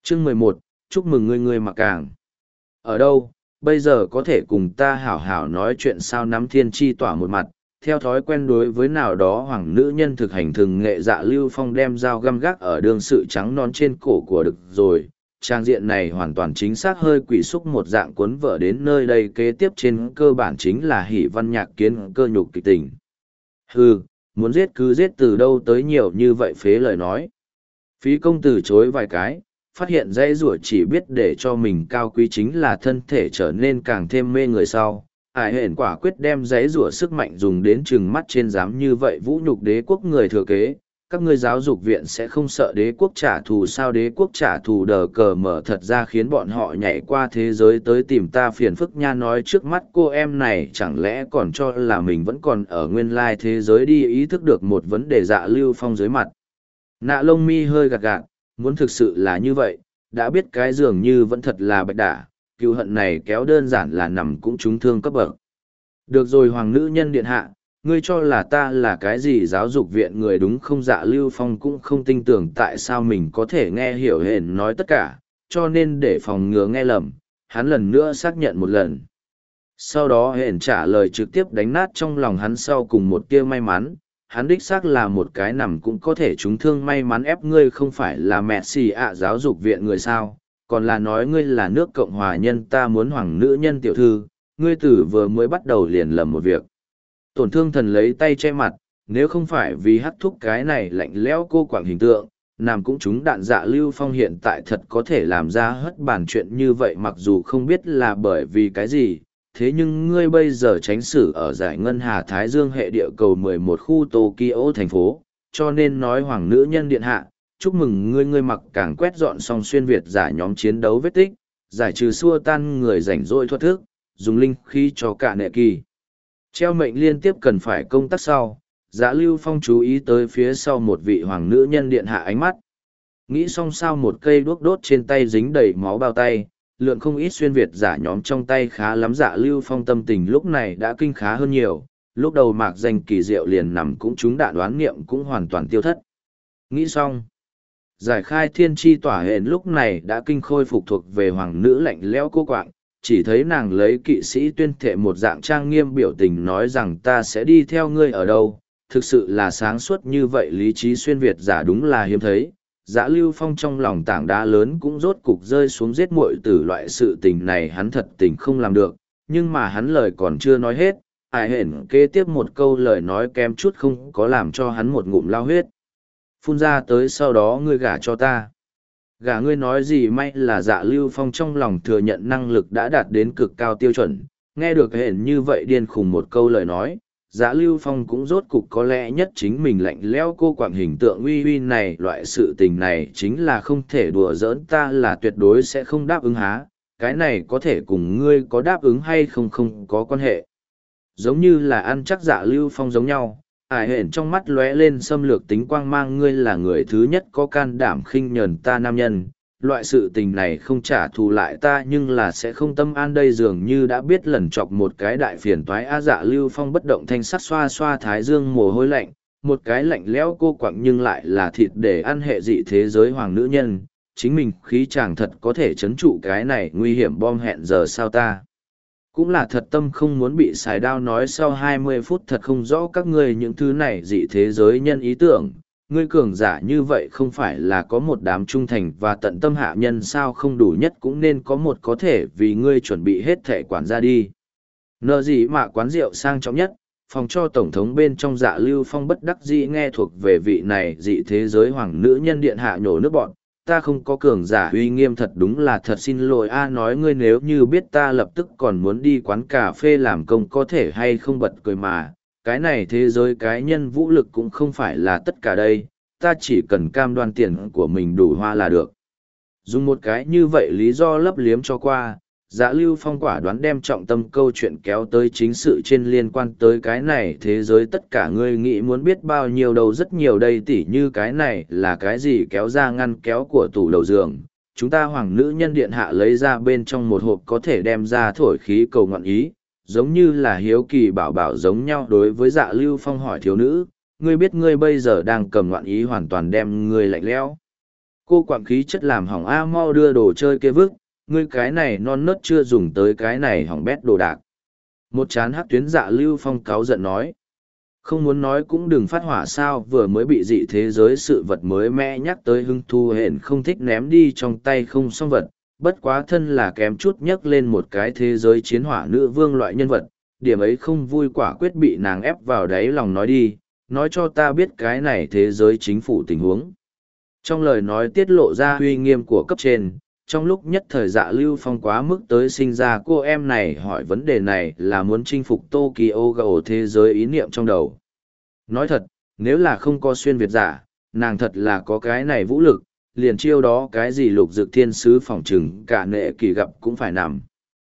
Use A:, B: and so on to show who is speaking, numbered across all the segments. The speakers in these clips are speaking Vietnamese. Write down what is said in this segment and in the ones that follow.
A: Chương 11, chúc mừng ngươi mặc càng. Ở đâu, bây giờ có thể cùng ta hảo hảo nói chuyện sao? Nắm thiên chi tỏa một mặt, theo thói quen đối với nào đó hoàng nữ nhân thực hành thường nghệ, Dạ Lưu Phong đem dao găm gác ở đường sự trắng non trên cổ của được rồi. Trang diện này hoàn toàn chính xác hơi quỷ xúc một dạng cuốn vợ đến nơi đây, kế tiếp trên cơ bản chính là hỉ văn nhạc kiến cơ nhục kịch tình. Hừ, muốn giết cứ giết, từ đâu tới nhiều như vậy phế lời nói. Phí công từ chối vài cái, phát hiện dãy rủa chỉ biết để cho mình cao quý chính là thân thể trở nên càng thêm mê người sau. Ải hển quả quyết đem dãy rủa sức mạnh dùng đến chừng mắt trên, dám như vậy vũ nhục đế quốc người thừa kế. Các ngươi giáo dục viện sẽ không sợ đế quốc trả thù sao? Đế quốc trả thù đờ cờ mở thật ra khiến bọn họ nhảy qua thế giới tới tìm ta phiền phức nha. Nói trước mắt cô em này chẳng lẽ còn cho là mình vẫn còn ở nguyên lai thế giới đi. Ý thức được một vấn đề, Dạ Lưu Phong dưới mặt nạ lông mi hơi gạt gạt, muốn thực sự là như vậy, đã biết cái dường như vẫn thật là bạch đả, cựu hận này kéo đơn giản là nằm cũng trúng thương cấp bậc. Được rồi hoàng nữ nhân điện hạ, ngươi cho là ta là cái gì giáo dục viện người đúng không? Dạ Lưu Phong cũng không tin tưởng tại sao mình có thể nghe hiểu hển nói tất cả, cho nên để phòng ngừa nghe lầm, hắn lần nữa xác nhận một lần. Sau đó hển trả lời trực tiếp đánh nát trong lòng hắn sau cùng một tia may mắn. Hắn đích xác là một cái nằm cũng có thể trúng thương may mắn. Ép ngươi không phải là mẹ xì ạ giáo dục viện người sao, còn là nói ngươi là nước Cộng hòa nhân. Ta muốn hoàng nữ nhân tiểu thư, ngươi tử vừa mới bắt đầu liền lầm một việc. Tổn thương thần lấy tay che mặt, nếu không phải vì hắt thúc cái này lạnh lẽo cô quảng hình tượng, nằm cũng trúng đạn. Dạ Lưu Phong hiện tại thật có thể làm ra hất bản chuyện như vậy, mặc dù không biết là bởi vì cái gì. Thế nhưng ngươi bây giờ tránh xử ở giải ngân hà Thái Dương hệ địa cầu 11 khu Tokyo thành phố, cho nên nói hoàng nữ nhân điện hạ, chúc mừng ngươi mặc càng quét dọn xong xuyên Việt giả nhóm chiến đấu vết tích, giải trừ xua tan người rảnh rỗi thoát thức, dùng linh khí cho cả nệ kỳ. Treo mệnh liên tiếp cần phải công tác sau, Dạ Lưu Phong chú ý tới phía sau một vị hoàng nữ nhân điện hạ ánh mắt. Nghĩ xong sao một cây đuốc đốt trên tay dính đầy máu bao tay, lượn không ít xuyên Việt giả nhóm trong tay khá lắm. Dạ Lưu Phong tâm tình lúc này đã kinh khá hơn nhiều, lúc đầu mạc danh kỳ diệu liền nằm cũng trúng đạn đoán niệm cũng hoàn toàn tiêu thất. Nghĩ xong, giải khai thiên chi tỏa hển lúc này đã kinh khôi phục thuộc về hoàng nữ lạnh lẽo cô quạng, chỉ thấy nàng lấy kỵ sĩ tuyên thệ một dạng trang nghiêm biểu tình nói rằng ta sẽ đi theo ngươi ở đâu. Thực sự là sáng suốt như vậy, lý trí xuyên Việt giả đúng là hiếm thấy. Dạ Lưu Phong trong lòng tảng đá lớn cũng rốt cục rơi xuống, giết muội tử loại sự tình này hắn thật tình không làm được, nhưng mà hắn lời còn chưa nói hết, Ải hển kế tiếp một câu lời nói kém chút không có làm cho hắn một ngụm lao huyết phun ra tới. Sau đó ngươi gả cho ta. Gả ngươi nói gì? May là Dạ Lưu Phong trong lòng thừa nhận năng lực đã đạt đến cực cao tiêu chuẩn, nghe được hển như vậy điên khùng một câu lời nói, Dạ Lưu Phong cũng rốt cục có lẽ nhất chính mình lạnh lẽo cô quạng hình tượng uy uy này, loại sự tình này chính là không thể đùa giỡn, ta là tuyệt đối sẽ không đáp ứng há, cái này có thể cùng ngươi có đáp ứng hay không không có quan hệ. Giống như là ăn chắc Dạ Lưu Phong giống nhau, Ải hển trong mắt lóe lên xâm lược tính quang mang, ngươi là người thứ nhất có can đảm khinh nhờn ta nam nhân. Loại sự tình này không trả thù lại ta nhưng là sẽ không tâm an đây, dường như đã biết lần chọc một cái đại phiền toái. Dạ Lưu Phong bất động thanh sắc xoa xoa thái dương mồ hôi lạnh, một cái lạnh lẽo cô quặng nhưng lại là thịt để ăn hệ dị thế giới hoàng nữ nhân, chính mình khí chàng thật có thể chấn trụ cái này nguy hiểm bom hẹn giờ sao? Ta cũng là thật tâm không muốn bị xài đao. Nói sau 20 phút thật không rõ các ngươi những thứ này dị thế giới nhân ý tưởng, ngươi cường giả như vậy không phải là có một đám trung thành và tận tâm hạ nhân sao? Không đủ nhất cũng nên có một có thể vì ngươi chuẩn bị hết thể quản gia đi. Nợ gì mà quán rượu sang trọng nhất, phòng cho tổng thống bên trong, Dạ Lưu Phong bất đắc dĩ nghe thuộc về vị này dị thế giới hoàng nữ nhân điện hạ nhổ nước bọn. Ta không có cường giả uy nghiêm, thật đúng là thật xin lỗi a. Nói ngươi nếu như biết ta lập tức còn muốn đi quán cà phê làm công có thể hay không? Bật cười mà, cái này thế giới cái nhân vũ lực cũng không phải là tất cả đây, ta chỉ cần cam đoan tiền của mình đủ hoa là được. Dùng một cái như vậy lý do lấp liếm cho qua, Dạ Lưu Phong quả đoán đem trọng tâm câu chuyện kéo tới chính sự trên, liên quan tới cái này thế giới tất cả ngươi nghĩ muốn biết bao nhiêu đâu, rất nhiều đây, tỉ như cái này là cái gì, kéo ra ngăn kéo của tủ đầu giường, chúng ta hoàng nữ nhân điện hạ lấy ra bên trong một hộp có thể đem ra thổi khí cầu ngọn ý, giống như là hiếu kỳ bảo bảo giống nhau. Đối với Dạ Lưu Phong hỏi thiếu nữ, ngươi biết ngươi bây giờ đang cầm ngọn ý hoàn toàn đem ngươi lạnh lẽo Cô quặng khí chất làm hỏng A mau đưa đồ chơi kia vứt, ngươi cái này non nớt chưa dùng tới cái này hỏng bét đồ đạc. Một chán hắc tuyến Dạ Lưu Phong cáu giận nói. Không muốn nói cũng đừng phát hỏa sao, vừa mới bị dị thế giới sự vật mới mẽ nhắc tới hưng thu hển không thích ném đi trong tay không xong vật, bất quá thân là kém chút nhấc lên một cái thế giới chiến hỏa nữ vương loại nhân vật, điểm ấy không vui quả quyết bị nàng ép vào đáy lòng nói đi, nói cho ta biết cái này thế giới chính phủ tình huống. Trong lời nói tiết lộ ra uy nghiêm của cấp trên, trong lúc nhất thời Dạ Lưu Phong quá mức tới sinh ra cô em này hỏi vấn đề này là muốn chinh phục Tokyo gầu thế giới ý niệm trong đầu. Nói thật, nếu là không có xuyên Việt giả, nàng thật là có cái này vũ lực, liền chiêu đó cái gì lục dực thiên sứ phỏng trừng cả nệ kỳ gặp cũng phải nằm.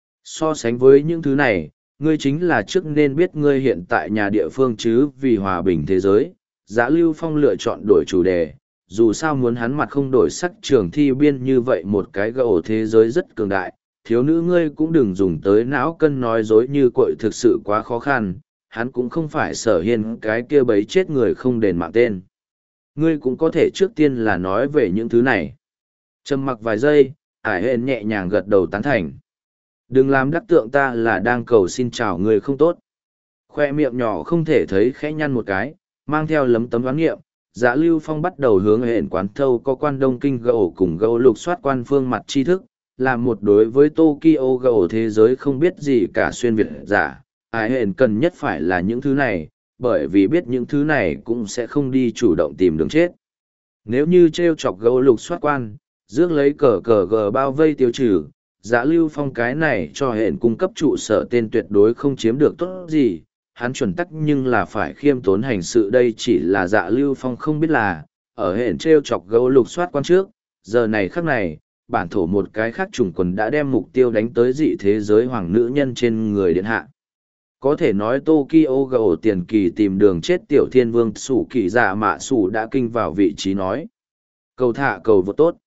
A: So sánh với những thứ này, ngươi chính là trước nên biết ngươi hiện tại nhà địa phương chứ vì hòa bình thế giới. Dạ Lưu Phong lựa chọn đổi chủ đề, dù sao muốn hắn mặt không đổi sắc trường thi biên như vậy một cái gỗ thế giới rất cường đại, thiếu nữ ngươi cũng đừng dùng tới não cân nói dối như cội thực sự quá khó khăn, hắn cũng không phải sở hiên cái kia bấy chết người không đền mạng tên. Ngươi cũng có thể trước tiên là nói về những thứ này. Trầm mặc vài giây, ải hên nhẹ nhàng gật đầu tán thành. Đừng làm đắc tượng ta là đang cầu xin chào người không tốt. Khoe miệng nhỏ không thể thấy khẽ nhăn một cái, mang theo lấm tấm đoán nghiệm. Dạ Lưu Phong bắt đầu hướng hẹn quán thâu có quan đông kinh gậu cùng gậu lục soát quan phương mặt tri thức, làm một đối với Tokyo gậu thế giới không biết gì cả xuyên Việt giả. Ai hẹn cần nhất phải là những thứ này, bởi vì biết những thứ này cũng sẽ không đi chủ động tìm đường chết. Nếu như treo chọc gậu lục soát quan, rước lấy cờ cờ gờ bao vây tiêu trừ, Dạ Lưu Phong cái này cho hẹn cung cấp trụ sở tên tuyệt đối không chiếm được tốt gì, hắn chuẩn tắc nhưng là phải khiêm tốn hành sự đây chỉ là Dạ Lưu Phong không biết là, ở hẹn treo chọc gấu lục soát quan trước, giờ này khắc này, bản thổ một cái khác trùng quần đã đem mục tiêu đánh tới dị thế giới hoàng nữ nhân trên người điện hạ. Có thể nói Tokyo gầu tiền kỳ tìm đường chết tiểu thiên vương sủ kỳ dạ mạ sủ đã kinh vào vị trí nói. Cầu thả cầu vô tốt.